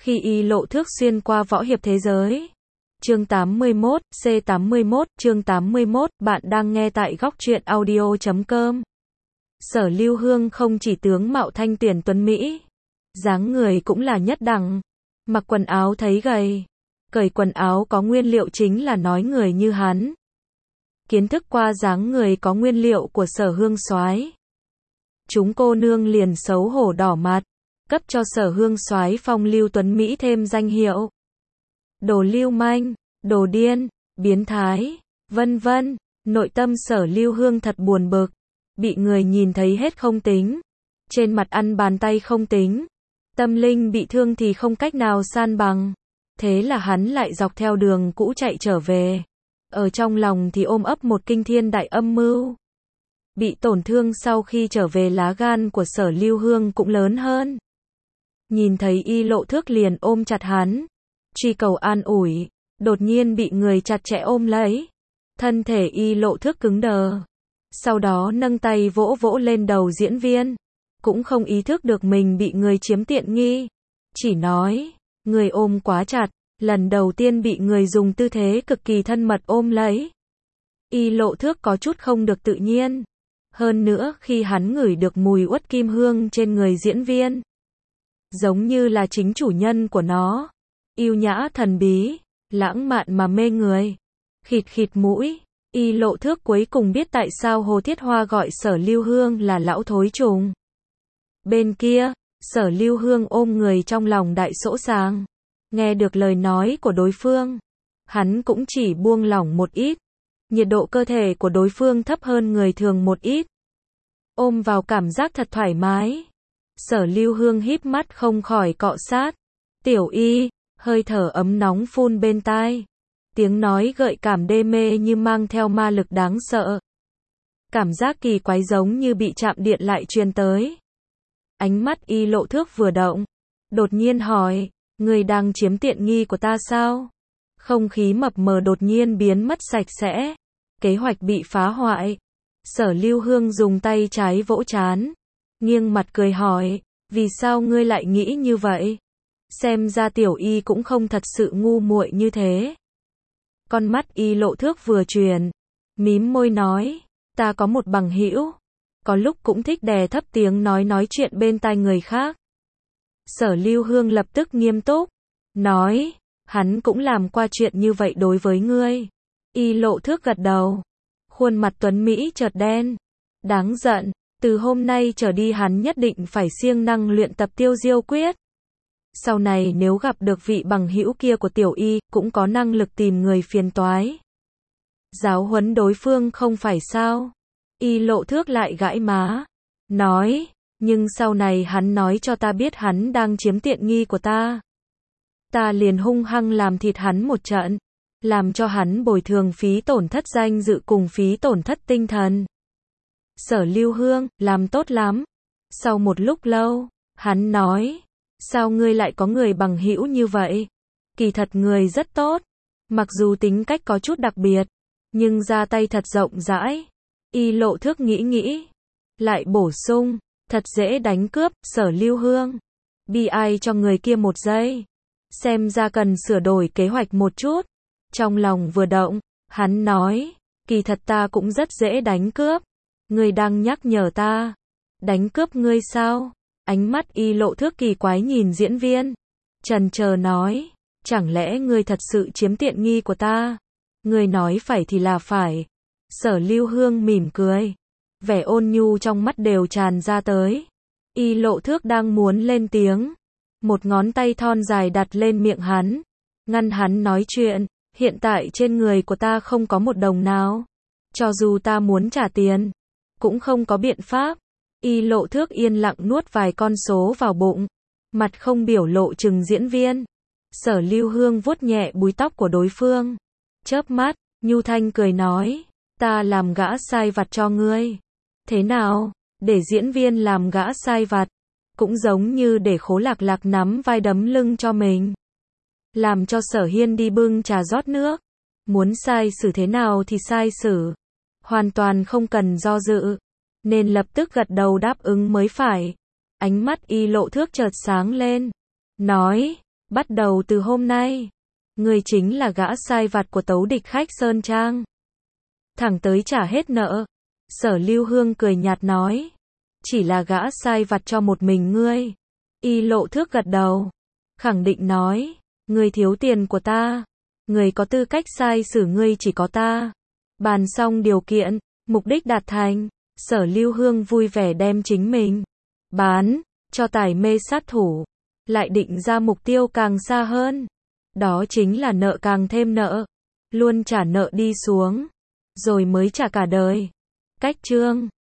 Khi Y Lộ Thước xuyên qua võ hiệp thế giới. Chương 81, C81, chương 81, bạn đang nghe tại góc truyện audio.com. Sở Lưu Hương không chỉ tướng mạo thanh tuyển tuấn mỹ, dáng người cũng là nhất đẳng, mặc quần áo thấy gầy, cởi quần áo có nguyên liệu chính là nói người như hắn. Kiến thức qua dáng người có nguyên liệu của Sở Hương soái, chúng cô nương liền xấu hổ đỏ mặt, cấp cho Sở Hương soái phong lưu tuấn mỹ thêm danh hiệu. Đồ lưu manh, đồ điên, biến thái, vân vân. Nội tâm Sở Lưu Hương thật buồn bực, bị người nhìn thấy hết không tính, trên mặt ăn bàn tay không tính, tâm linh bị thương thì không cách nào san bằng. Thế là hắn lại dọc theo đường cũ chạy trở về, ở trong lòng thì ôm ấp một kinh thiên đại âm mưu. Bị tổn thương sau khi trở về, lá gan của Sở Lưu Hương cũng lớn hơn. Nhìn thấy Y Lộ Thước liền ôm chặt hắn, truy cầu an ủi, đột nhiên bị người chặt chẽ ôm lấy. Thân thể Y Lộ Thước cứng đờ, sau đó nâng tay vỗ vỗ lên đầu diễn viên, cũng không ý thức được mình bị người chiếm tiện nghi, chỉ nói, người ôm quá chặt, lần đầu tiên bị người dùng tư thế cực kỳ thân mật ôm lấy. Y Lộ Thước có chút không được tự nhiên, hơn nữa khi hắn ngửi được mùi uất kim hương trên người diễn viên, giống như là chính chủ nhân của nó, yêu nhã thần bí, lãng mạn mà mê người. Khịt khịt mũi, Y Lộ Thước cuối cùng biết tại sao Hồ Thiết Hoa gọi Sở Lưu Hương là lão thối trùng. Bên kia, Sở Lưu Hương ôm người trong lòng đại sỗ sàng, nghe được lời nói của đối phương, hắn cũng chỉ buông lỏng một ít, nhiệt độ cơ thể của đối phương thấp hơn người thường một ít. Ôm vào cảm giác thật thoải mái. Sở Lưu Hương híp mắt không khỏi cọ sát. Tiểu Y, hơi thở ấm nóng phun bên tai. Tiếng nói gợi cảm đê mê như mang theo ma lực đáng sợ. Cảm giác kỳ quái giống như bị chạm điện lại truyền tới. Ánh mắt Y Lộ Thước vừa động, đột nhiên hỏi, người đang chiếm tiện nghi của ta sao? Không khí mập mờ đột nhiên biến mất sạch sẽ. Kế hoạch bị phá hoại. Sở Lưu Hương dùng tay trái vỗ trán, nghiêng mặt cười hỏi, vì sao ngươi lại nghĩ như vậy? Xem ra Tiểu Y cũng không thật sự ngu muội như thế. Con mắt Y Lộ Thước vừa chuyển, mím môi nói, ta có một bằng hữu, có lúc cũng thích đè thấp tiếng nói chuyện bên tai người khác. Sở Lưu Hương lập tức nghiêm túc, nói, hắn cũng làm qua chuyện như vậy đối với ngươi. Y Lộ Thước gật đầu, khuôn mặt tuấn Mỹ chợt đen, đáng giận, từ hôm nay trở đi hắn nhất định phải siêng năng luyện tập Tiêu Diêu Quyết. Sau này nếu gặp được vị bằng hữu kia của Tiểu Y, cũng có năng lực tìm người phiền toái. Giáo huấn đối phương không phải sao? Y Lộ Thước lại gãi má, nói, nhưng sau này hắn nói cho ta biết hắn đang chiếm tiện nghi của ta. Ta liền hung hăng làm thịt hắn một trận, làm cho hắn bồi thường phí tổn thất danh dự cùng phí tổn thất tinh thần. Sở Lưu Hương, làm tốt lắm. Sau một lúc lâu, hắn nói, sao ngươi lại có người bằng hữu như vậy? Kỳ thật người rất tốt, mặc dù tính cách có chút đặc biệt, nhưng ra tay thật rộng rãi. Y Lộ Thước nghĩ, lại bổ sung, thật dễ đánh cướp. Sở Lưu Hương, bi ai cho người kia một giây, xem ra cần sửa đổi kế hoạch một chút. Trong lòng vừa động, hắn nói, kỳ thật ta cũng rất dễ đánh cướp. Ngươi đang nhắc nhở ta, đánh cướp ngươi sao? Ánh mắt Y Lộ Thước kỳ quái nhìn diễn viên, chần chờ nói, chẳng lẽ ngươi thật sự chiếm tiện nghi của ta? Ngươi nói phải thì là phải. Sở Lưu Hương mỉm cười, vẻ ôn nhu trong mắt đều tràn ra tới. Y Lộ Thước đang muốn lên tiếng, một ngón tay thon dài đặt lên miệng hắn, ngăn hắn nói chuyện. Hiện tại trên người của ta không có một đồng nào, cho dù ta muốn trả tiền, cũng không có biện pháp. Y Lộ Thước yên lặng nuốt vài con số vào bụng, mặt không biểu lộ chừng diễn viên. Sở Lưu Hương vuốt nhẹ búi tóc của đối phương, chớp mắt, nhu thanh cười nói, ta làm gã sai vặt cho ngươi. Thế nào, để diễn viên làm gã sai vặt, cũng giống như để Khố Lạc Lạc nắm vai đấm lưng cho mình. Làm cho Sở Hiên đi bưng trà rót nước, muốn sai xử thế nào thì sai xử, hoàn toàn không cần do dự, nên lập tức gật đầu đáp ứng mới phải. Ánh mắt Y Lộ Thước chợt sáng lên, nói, Bắt đầu từ hôm nay, ngươi chính là gã sai vặt của Tấu Địch Khách Sơn Trang. Thẳng tới trả hết nợ. Sở Lưu Hương cười nhạt nói. Chỉ là gã sai vặt cho một mình ngươi. Y Lộ Thước gật đầu. Khẳng định nói. Ngươi thiếu tiền của ta. Ngươi có tư cách sai xử ngươi chỉ có ta. Bàn xong điều kiện, mục đích đạt thành. Sở Lưu Hương vui vẻ đem chính mình bán cho Tài Mê sát thủ. Lại định ra mục tiêu càng xa hơn. Đó chính là nợ càng thêm nợ. Luôn trả nợ đi xuống. Rồi mới trả cả đời. Cách chương